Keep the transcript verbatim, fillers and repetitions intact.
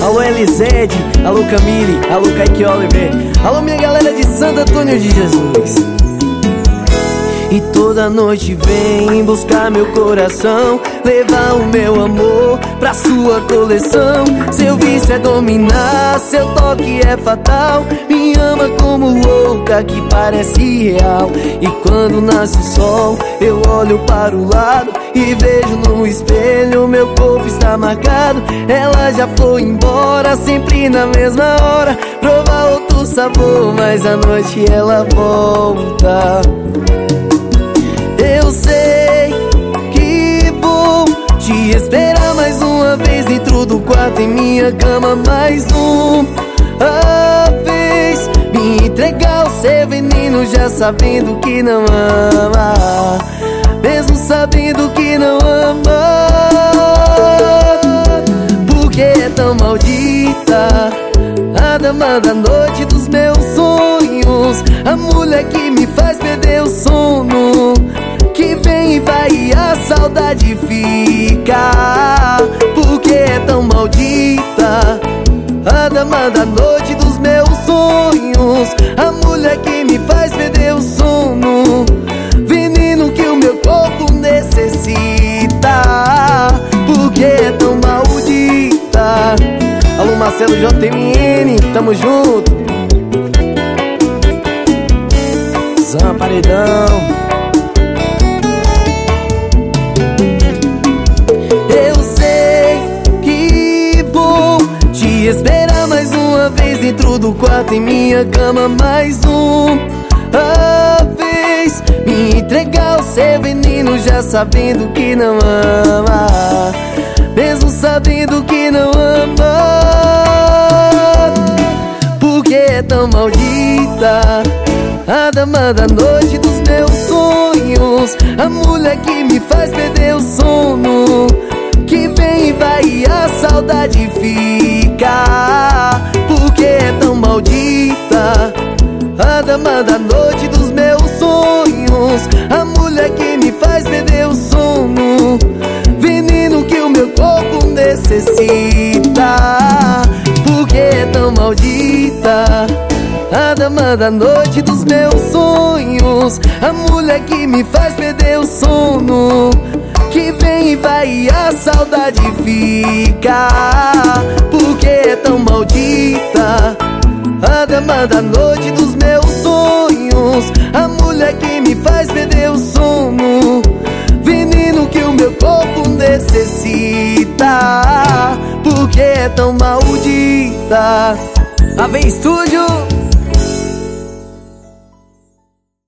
Alô Elisede, alô Camille, alô Kaique Oliver, alô minha galera de Santo Antônio de Jesus. E toda noite vem buscar meu coração, levar o meu amor pra sua coleção. Seu vício é dominar, seu toque é fatal, me ama como louca que parece real. E quando nasce o sol, eu olho para o lado e vejo no espelho meu corpo está marcado. Ela já foi embora, sempre na mesma hora, provar outro sabor, mas à noite ela volta. Eu sei que vou te esperar mais uma vez dentro do quarto, em minha cama mais uma vez. Me entregar o seu veneno já sabendo que não ama, mesmo sabendo que não ama. Porque é tão maldita, a dama da noite dos meus sonhos, a mulher que me faz perder o sono, que vem e vai e a saudade fica. Porque é tão maldita, a dama da noite dos meus sonhos, a mulher que me faz perder o sono, veneno que o meu corpo necessita. Porque é tão maldita. Alô Marcelo J M N, tamo junto. Zan Paredão. Esperar mais uma vez dentro do quarto, em minha cama mais uma vez. Me entregar o seu veneno já sabendo que não ama, mesmo sabendo que não ama. Porque é tão maldita, a dama da noite dos meus sonhos, a mulher que me faz perder o sono, que vem e vai e a saudade fica. Porque é tão maldita, a dama da noite dos meus sonhos, a mulher que me faz perder o sono, veneno que o meu corpo necessita. Porque é tão maldita, a dama da noite dos meus sonhos, a mulher que me faz perder o sono, que vem e vai e a saudade fica. Porque é tão maldita, a dama da noite dos meus sonhos, a mulher que me faz perder o sono, veneno que o meu corpo necessita. Porque é tão maldita. A V Estúdio.